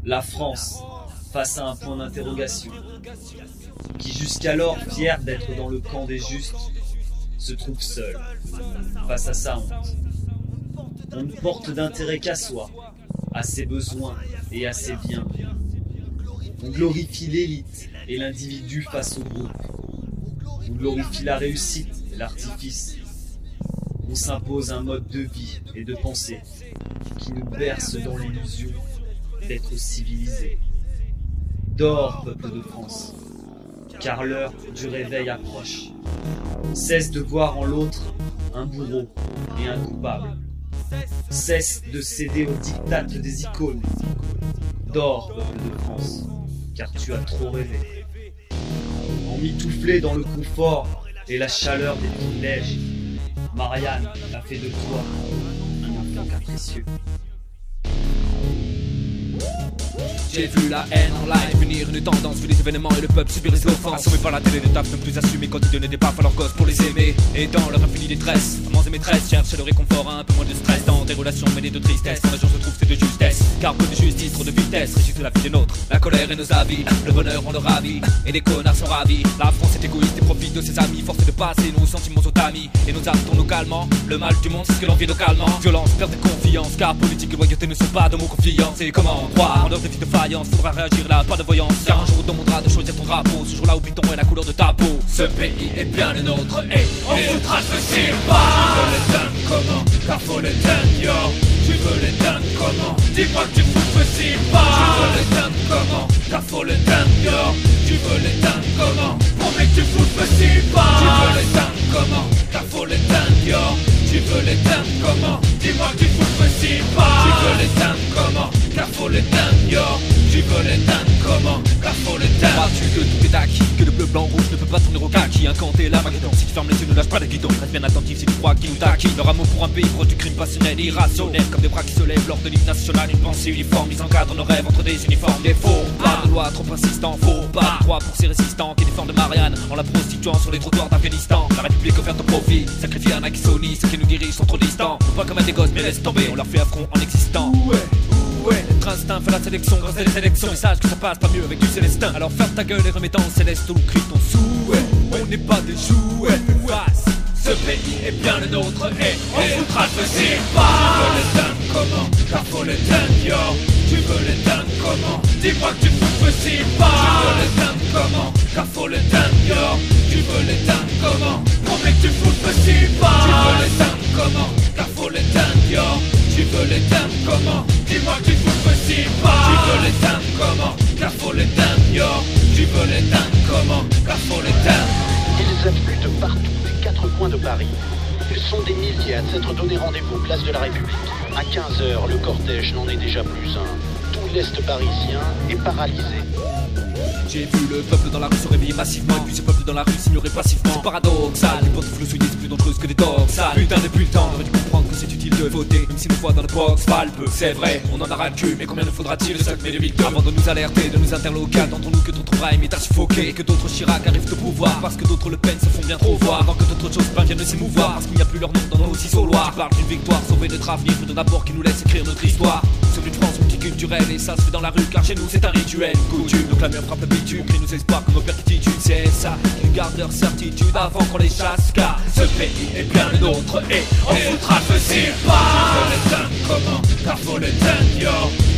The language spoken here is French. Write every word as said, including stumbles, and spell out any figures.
La France, face à un point d'interrogation, qui jusqu'alors, fier d'être dans le camp des justes, se trouve seul, face à sa honte. On ne porte d'intérêt qu'à soi, à ses besoins et à ses biens. On glorifie l'élite et l'individu face au groupe. On glorifie la réussite et l'artifice. On s'impose un mode de vie et de pensée qui nous berce dans l'illusion d'être civilisés. Dors, peuple de France, car l'heure du réveil approche. Cesse de voir en l'autre un bourreau et un coupable. Cesse de céder aux diktats des icônes. Dors, peuple de France, car tu as trop rêvé. Emmitouflé dans le confort et la chaleur des privilèges, Marianne a fait de toi un enfant capricieux. J'ai vu la haine en live venir, une tendance, vu les événements et le peuple subir les offenses. Assommés par la télé, les tapes ne plus assumer quand ils donnaient des baffes à leurs gosses pour les aimer. Et dans leur infinie détresse, amants et maîtresses cherchent le réconfort, un peu moins de stress dans des relations mêlées de tristesse. Quand la jour se trouve c'est de justesse, car peu de justice, trop de vitesse régissent la vie des nôtres. La colère et nos avis, le bonheur on le ravit, et les connards sont ravis. La France est égoïste et profite de ses amis, forcés de passer nos sentiments aux tamis. Et nos âmes tournent localement, le mal du monde c'est ce que l'on vit localement. Violence, perte de confiance, car politique et loyauté ne sont pas de mots confiance. Et comment croire en leur défi de faïence, faudra réagir là, pas de voyance. Car un jour on demandera de choisir ton drapeau, ce jour-là oublie ton et la couleur de ta peau. Ce pays est bien le nôtre et on foutra ce style pas. Tu veux l'éteindre comment? Car faut l'éteindre yo. Tu veux l'éteindre comment? Dis-moi que tu fous ce style pas. Tu veux l'éteindre comment? Car faut l'éteindre yo. Tu veux l'éteindre comment? Promets que tu fous ce style pas. Tu veux l'éteindre comment? Car faut l'éteindre yo. Tu veux l'éteindre comment? Dis-moi que tu fous ce style pas. Tu veux l'éteindre comment? Car faut l'éteindre yo. Tu veux l'éteindre comment? Car faut l'éteindre. Crois-tu que tout est acquis, que le bleu, blanc, rouge ne peut pas tourner au kaki? Incanté la maguidon, si tu fermes les yeux ne lâche pas le guidon. Reste bien attentif si tu crois qu'ils nous taquinent. Leur amour pour un pays proche du crime passionnel et irrationnel, comme des bras qui se lèvent lors de l'hymne national. Une pensée uniforme, ils encadrent nos rêves entre des uniformes. Des faux, pas de loi trop insistant. Faux, pas de droit pour ces résistants qui défendent Marianne en la prostituant sur les trottoirs d'Afghanistan. La République offerte au profit, sacrifie un Akisoni. Ceux qui nous dirigent sont trop distants, pas comme des gosses mais laisse tomber. On leur fait affront en existant. Ouais. Ouais, notre instinct fait la sélection, grâce à les sélections. Message que ça passe pas mieux avec du célestin. Alors ferme ta gueule et remets en céleste ou crie ton souhait. On n'est pas des jouets, face. Ce pays est bien le nôtre et on foutra ce style pas. Tu veux l'éteindre comment? Car faut l'éteindre yo. Tu veux l'éteindre comment? Dis-moi que tu fous ce style pas. Tu veux l'éteindre comment? Car faut l'éteindre yo. Tu veux l'éteindre comment? Promets que tu fous ce style pas. Tu veux l'éteindre comment? Car faut l'éteindre yo. Tu veux l'éteindre comment? Dis-moi que tu fous ce style pas. Tu veux l'éteindre comment? Car faut l'éteindre yo. Tu veux l'éteindre comment? Car faut l'éteindre. Ils affluent de partout, des quatre coins de Paris. Ils sont des milliers à s'être donné rendez-vous place de la République. À quinze heures, le cortège n'en est déjà plus un. Tout l'Est parisien est paralysé. J'ai vu le peuple dans la rue se réveiller massivement, et puis ce peuple dans la rue s'ignorer passivement. C'est paradoxal, les pantoufles souillées sont plus dangereuses que des dorsales. Putain depuis le temps, on aurait dû comprendre que c'est utile de voter, même si nos voix dans le box valent peu. C'est vrai, on en a ras le cul, mais combien ne faudra-t-il de cinq mai deux mille deux avant de nous alerter, de nous interloquer? Attendons-nous que d'autres Brahim est suffoqué, et que d'autres Chirac arrivent au pouvoir, parce que d'autres Le Pen se font bien trop voir, avant que d'autres choses parviennent de s'émouvoir, parce qu'il n'y a plus leur nom dans nos isoloirs. Tu parles d'une victoire, sauver notre avenir, faudrait d'abord qu'ils nous laissent écrire notre histoire. Sur une France multiculturelle, et ça se fait dans la rue, car chez nous c'est un rituel, une coutume. Donc la mer frappe le bitume, crie nos espoirs comme nos pertitudes. C'est ça, qui gardent leur certitude avant qu'on les chasse, car ce pays est bien le nôtre et on foutra ce style pas. Tu veux l'éteindre comment? Car faut l'éteindre yo.